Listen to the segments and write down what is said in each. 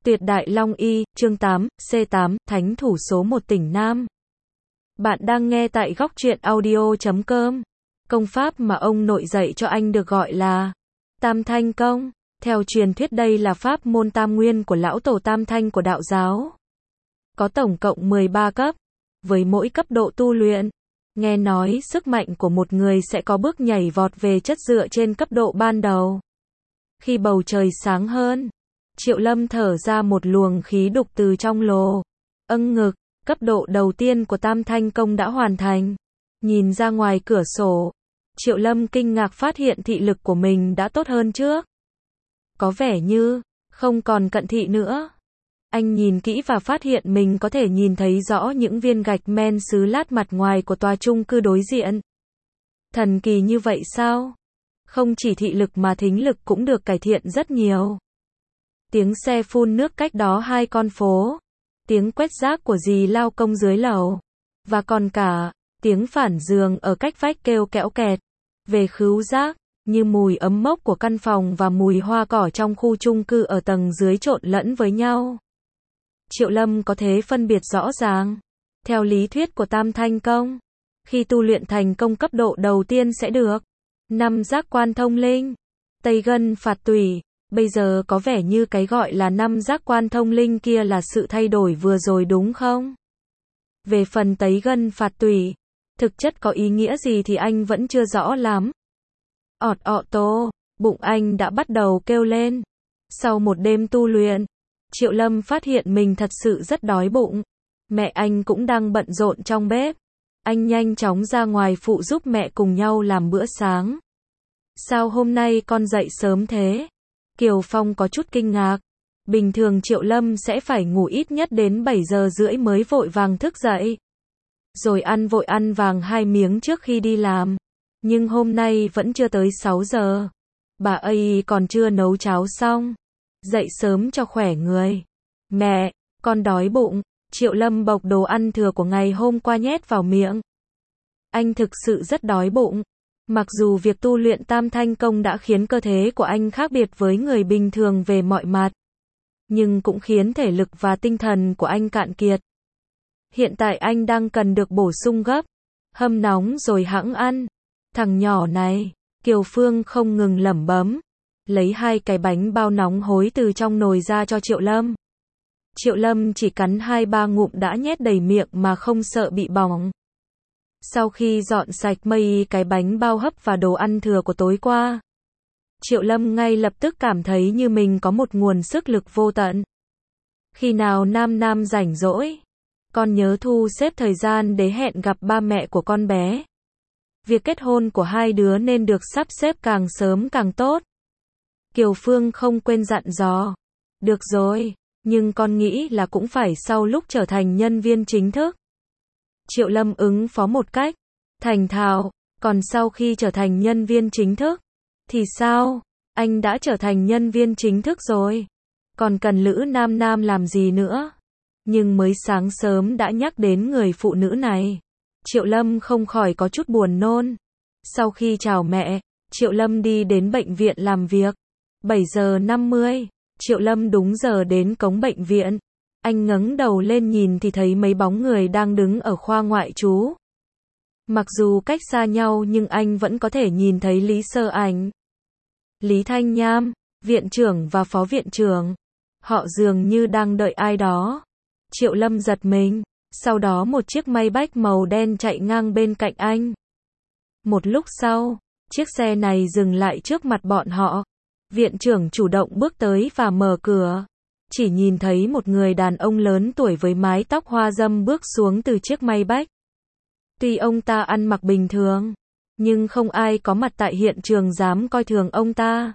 Tuyệt đại long y, chương 8, C8, thánh thủ số 1 tỉnh Nam. Bạn đang nghe tại góc truyện audio.com. Công pháp mà ông nội dạy cho anh được gọi là Tam Thanh Công. Theo truyền thuyết đây là pháp môn tam nguyên của lão tổ Tam Thanh của đạo giáo. Có tổng cộng 13 cấp, với mỗi cấp độ tu luyện. Nghe nói sức mạnh của một người sẽ có bước nhảy vọt về chất dựa trên cấp độ ban đầu. Khi bầu trời sáng hơn, Triệu Lâm thở ra một luồng khí đục từ trong lồ. Ngực, cấp độ đầu tiên của Tam Thanh Công đã hoàn thành. Nhìn ra ngoài cửa sổ, Triệu Lâm kinh ngạc phát hiện thị lực của mình đã tốt hơn trước. Có vẻ như không còn cận thị nữa. Anh nhìn kỹ và phát hiện mình có thể nhìn thấy rõ những viên gạch men sứ lát mặt ngoài của tòa chung cư đối diện. Thần kỳ như vậy sao? Không chỉ thị lực mà thính lực cũng được cải thiện rất nhiều. Tiếng xe phun nước cách đó 2 con phố, tiếng quét rác của dì lao công dưới lầu, và còn cả tiếng phản giường ở cách vách kêu kẽo kẹt. Về khứu giác, như mùi ấm mốc của căn phòng và mùi hoa cỏ trong khu chung cư ở tầng dưới trộn lẫn với nhau. Triệu Lâm có thể phân biệt rõ ràng. Theo lý thuyết của Tam Thanh Công, khi tu luyện thành công cấp độ đầu tiên sẽ được 5 giác quan thông linh, Tây Gân Phạt Tủy. Bây giờ có vẻ như cái gọi là 5 giác quan thông linh kia là sự thay đổi vừa rồi đúng không? Về phần Tây Gân Phạt Tủy, thực chất có ý nghĩa gì thì anh vẫn chưa rõ lắm. Tô, bụng anh đã bắt đầu kêu lên. Sau một đêm tu luyện, Triệu Lâm phát hiện mình thật sự rất đói bụng. Mẹ anh cũng đang bận rộn trong bếp. Anh nhanh chóng ra ngoài phụ giúp mẹ cùng nhau làm bữa sáng. Sao hôm nay con dậy sớm thế? Kiều Phong có chút kinh ngạc. Bình thường Triệu Lâm sẽ phải ngủ ít nhất đến 7 giờ rưỡi mới vội vàng thức dậy. Rồi vội ăn vàng 2 miếng trước khi đi làm. Nhưng hôm nay vẫn chưa tới 6 giờ. Bà ấy còn chưa nấu cháo xong. Dậy sớm cho khỏe người. Mẹ, con đói bụng. Triệu Lâm bộc đồ ăn thừa của ngày hôm qua nhét vào miệng. Anh thực sự rất đói bụng. Mặc dù việc tu luyện Tam Thanh Công đã khiến cơ thể của anh khác biệt với người bình thường về mọi mặt, nhưng cũng khiến thể lực và tinh thần của anh cạn kiệt. Hiện tại anh đang cần được bổ sung gấp. Hâm nóng rồi hẵng ăn. Thằng nhỏ này, Kiều Phương không ngừng lẩm bẩm, lấy 2 cái bánh bao nóng hối từ trong nồi ra cho Triệu Lâm. Triệu Lâm chỉ cắn 2-3 ngụm đã nhét đầy miệng mà không sợ bị bỏng. Sau khi dọn sạch mấy cái bánh bao hấp và đồ ăn thừa của tối qua, Triệu Lâm ngay lập tức cảm thấy như mình có một nguồn sức lực vô tận. Khi nào Nam rảnh rỗi, con nhớ thu xếp thời gian để hẹn gặp ba mẹ của con bé. Việc kết hôn của hai đứa nên được sắp xếp càng sớm càng tốt. Kiều Phương không quên dặn dò. Được rồi, nhưng con nghĩ là cũng phải sau lúc trở thành nhân viên chính thức. Triệu Lâm ứng phó một cách thành thạo. Còn sau khi trở thành nhân viên chính thức thì sao? Anh đã trở thành nhân viên chính thức rồi, còn cần Lữ Nam làm gì nữa? Nhưng mới sáng sớm đã nhắc đến người phụ nữ này, Triệu Lâm không khỏi có chút buồn nôn. Sau khi chào mẹ, Triệu Lâm đi đến bệnh viện làm việc. 7 giờ 50, Triệu Lâm đúng giờ đến cổng bệnh viện. Anh ngẩng đầu lên nhìn thì thấy mấy bóng người đang đứng ở khoa ngoại trú. Mặc dù cách xa nhau nhưng anh vẫn có thể nhìn thấy Lý Sơ Ảnh, Lý Thanh Nham, viện trưởng và phó viện trưởng. Họ dường như đang đợi ai đó. Triệu Lâm giật mình. Sau đó một chiếc Maybach màu đen chạy ngang bên cạnh anh. Một lúc sau, chiếc xe này dừng lại trước mặt bọn họ. Viện trưởng chủ động bước tới và mở cửa. Chỉ nhìn thấy một người đàn ông lớn tuổi với mái tóc hoa râm bước xuống từ chiếc Maybach. Tuy ông ta ăn mặc bình thường, nhưng không ai có mặt tại hiện trường dám coi thường ông ta.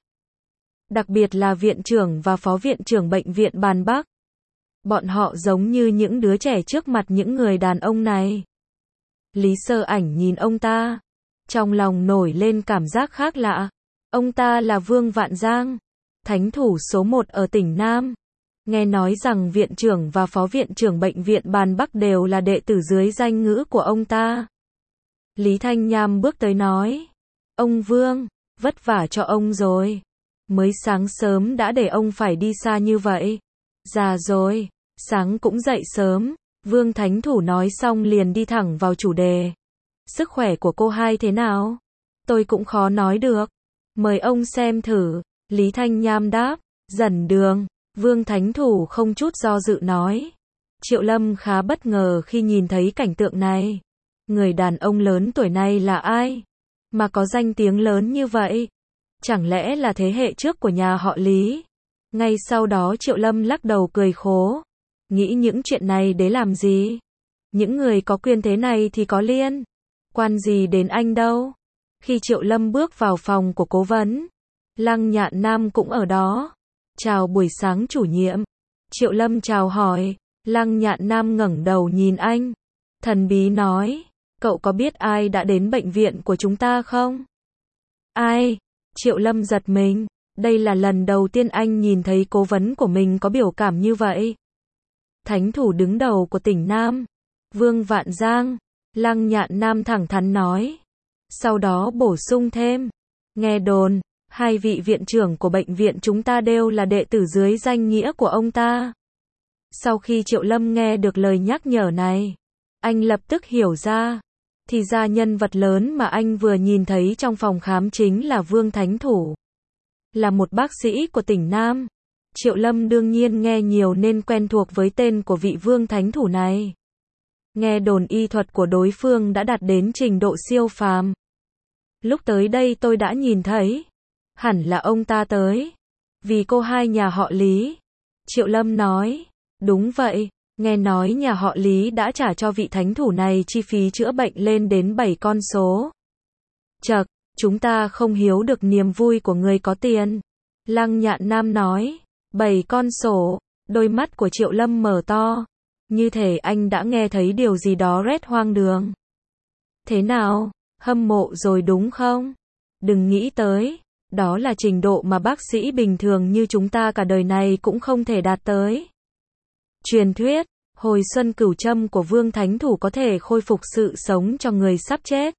Đặc biệt là viện trưởng và phó viện trưởng bệnh viện Bàn Bắc. Bọn họ giống như những đứa trẻ trước mặt những người đàn ông này. Lý Sơ Ảnh nhìn ông ta, trong lòng nổi lên cảm giác khác lạ. Ông ta là Vương Vạn Giang, thánh thủ số 1 ở tỉnh Nam. Nghe nói rằng viện trưởng và phó viện trưởng bệnh viện Bàn Bắc đều là đệ tử dưới danh ngữ của ông ta. Lý Thanh Nham bước tới nói, ông Vương, vất vả cho ông rồi. Mới sáng sớm đã để ông phải đi xa như vậy. Già rồi, sáng cũng dậy sớm. Vương Thánh Thủ nói xong liền đi thẳng vào chủ đề. Sức khỏe của cô hai thế nào? Tôi cũng khó nói được. Mời ông xem thử. Lý Thanh Nham đáp. Dần đường. Vương Thánh Thủ không chút do dự nói. Triệu Lâm khá bất ngờ khi nhìn thấy cảnh tượng này. Người đàn ông lớn tuổi này là ai? Mà có danh tiếng lớn như vậy? Chẳng lẽ là thế hệ trước của nhà họ Lý? Ngay sau đó Triệu Lâm lắc đầu cười khổ. Nghĩ những chuyện này để làm gì? Những người có quyền thế này thì có liên quan gì đến anh đâu? Khi Triệu Lâm bước vào phòng của cố vấn, Lăng Nhạn Nam cũng ở đó. Chào buổi sáng chủ nhiệm. Triệu Lâm chào hỏi. Lăng Nhạn Nam ngẩng đầu nhìn anh. Thần bí nói. Cậu có biết ai đã đến bệnh viện của chúng ta không? Ai? Triệu Lâm giật mình. Đây là lần đầu tiên anh nhìn thấy cố vấn của mình có biểu cảm như vậy. Thánh thủ đứng đầu của tỉnh Nam. Vương Vạn Giang. Lăng Nhạn Nam thẳng thắn nói. Sau đó bổ sung thêm. Nghe đồn, hai vị viện trưởng của bệnh viện chúng ta đều là đệ tử dưới danh nghĩa của ông ta. Sau khi Triệu Lâm nghe được lời nhắc nhở này, anh lập tức hiểu ra. Thì ra nhân vật lớn mà anh vừa nhìn thấy trong phòng khám chính là Vương Thánh Thủ. Là một bác sĩ của tỉnh Nam. Triệu Lâm đương nhiên nghe nhiều nên quen thuộc với tên của vị Vương Thánh Thủ này. Nghe đồn y thuật của đối phương đã đạt đến trình độ siêu phàm. Lúc tới đây tôi đã nhìn thấy. Hẳn là ông ta tới. Vì cô hai nhà họ Lý. Triệu Lâm nói. Đúng vậy, nghe nói nhà họ Lý đã trả cho vị thánh thủ này chi phí chữa bệnh lên đến 7 con số. Chậc, chúng ta không hiểu được niềm vui của người có tiền. Lăng Nhạn Nam nói. 7 con số, đôi mắt của Triệu Lâm mở to. Như thể anh đã nghe thấy điều gì đó rét hoang đường. Thế nào, hâm mộ rồi đúng không? Đừng nghĩ tới, đó là trình độ mà bác sĩ bình thường như chúng ta cả đời này cũng không thể đạt tới. Truyền thuyết, hồi xuân cửu châm của Vương Thánh Thủ có thể khôi phục sự sống cho người sắp chết.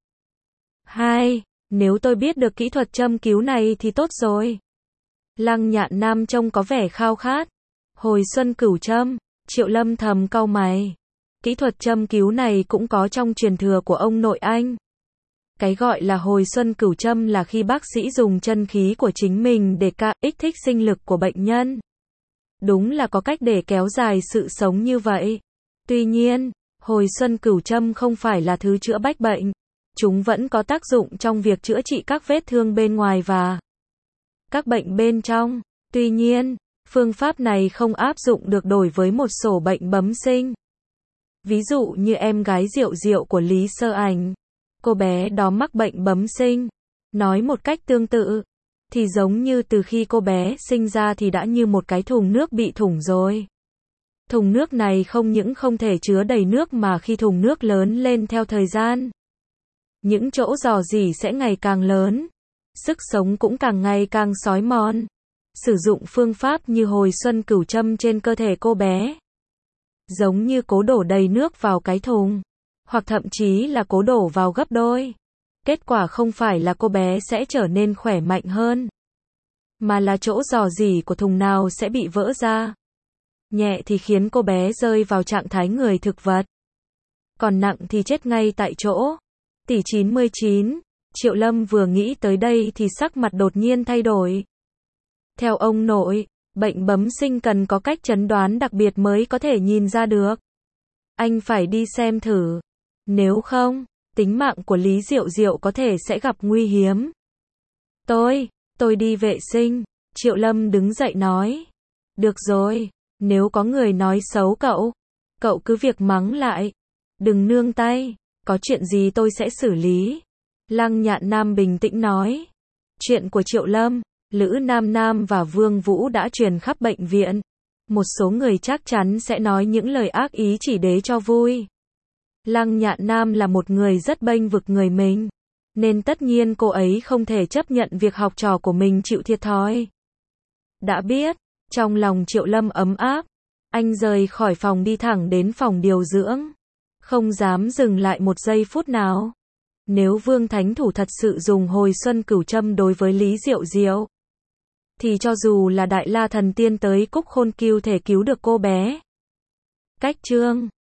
2. Nếu tôi biết được kỹ thuật châm cứu này thì tốt rồi. Lăng Nhạn Nam trông có vẻ khao khát. Hồi xuân cửu châm, Triệu Lâm thầm cau mày. Kỹ thuật châm cứu này cũng có trong truyền thừa của ông nội anh. Cái gọi là hồi xuân cửu châm là khi bác sĩ dùng chân khí của chính mình để kích thích sinh lực của bệnh nhân. Đúng là có cách để kéo dài sự sống như vậy. Tuy nhiên, hồi xuân cửu châm không phải là thứ chữa bách bệnh. Chúng vẫn có tác dụng trong việc chữa trị các vết thương bên ngoài và các bệnh bên trong. Tuy nhiên, phương pháp này không áp dụng được đối với một số bệnh bẩm sinh. Ví dụ như em gái Diệu Diệu của Lý Sơ Ảnh. Cô bé đó mắc bệnh bẩm sinh. Nói một cách tương tự, thì giống như từ khi cô bé sinh ra thì đã như một cái thùng nước bị thủng rồi. Thùng nước này không những không thể chứa đầy nước mà khi thùng nước lớn lên theo thời gian, những chỗ rò rỉ sẽ ngày càng lớn, sức sống cũng càng ngày càng xói mòn. Sử dụng phương pháp như hồi xuân cửu châm trên cơ thể cô bé, giống như cố đổ đầy nước vào cái thùng, hoặc thậm chí là cố đổ vào gấp đôi. Kết quả không phải là cô bé sẽ trở nên khỏe mạnh hơn, mà là chỗ rò rỉ của thùng nào sẽ bị vỡ ra. Nhẹ thì khiến cô bé rơi vào trạng thái người thực vật, còn nặng thì chết ngay tại chỗ. Tỷ 99, Triệu Lâm vừa nghĩ tới đây thì sắc mặt đột nhiên thay đổi. Theo ông nội, bệnh bẩm sinh cần có cách chẩn đoán đặc biệt mới có thể nhìn ra được. Anh phải đi xem thử. Nếu không, tính mạng của Lý Diệu Diệu có thể sẽ gặp nguy hiểm. Tôi đi vệ sinh. Triệu Lâm đứng dậy nói. Được rồi, nếu có người nói xấu cậu cứ việc mắng lại. Đừng nương tay, có chuyện gì tôi sẽ xử lý. Lăng Nhạn Nam bình tĩnh nói. Chuyện của Triệu Lâm, Lữ Nam Nam và Vương Vũ đã truyền khắp bệnh viện. Một số người chắc chắn sẽ nói những lời ác ý chỉ để cho vui. Lăng Nhạn Nam là một người rất bênh vực người mình, nên tất nhiên cô ấy không thể chấp nhận việc học trò của mình chịu thiệt thòi. Đã biết, trong lòng Triệu Lâm ấm áp, anh rời khỏi phòng đi thẳng đến phòng điều dưỡng, không dám dừng lại một giây phút nào. Nếu Vương Thánh Thủ thật sự dùng hồi xuân cửu châm đối với Lý Diệu Diệu, thì cho dù là Đại La Thần Tiên tới Cúc Khôn Cưu thể cứu được cô bé. Cách chương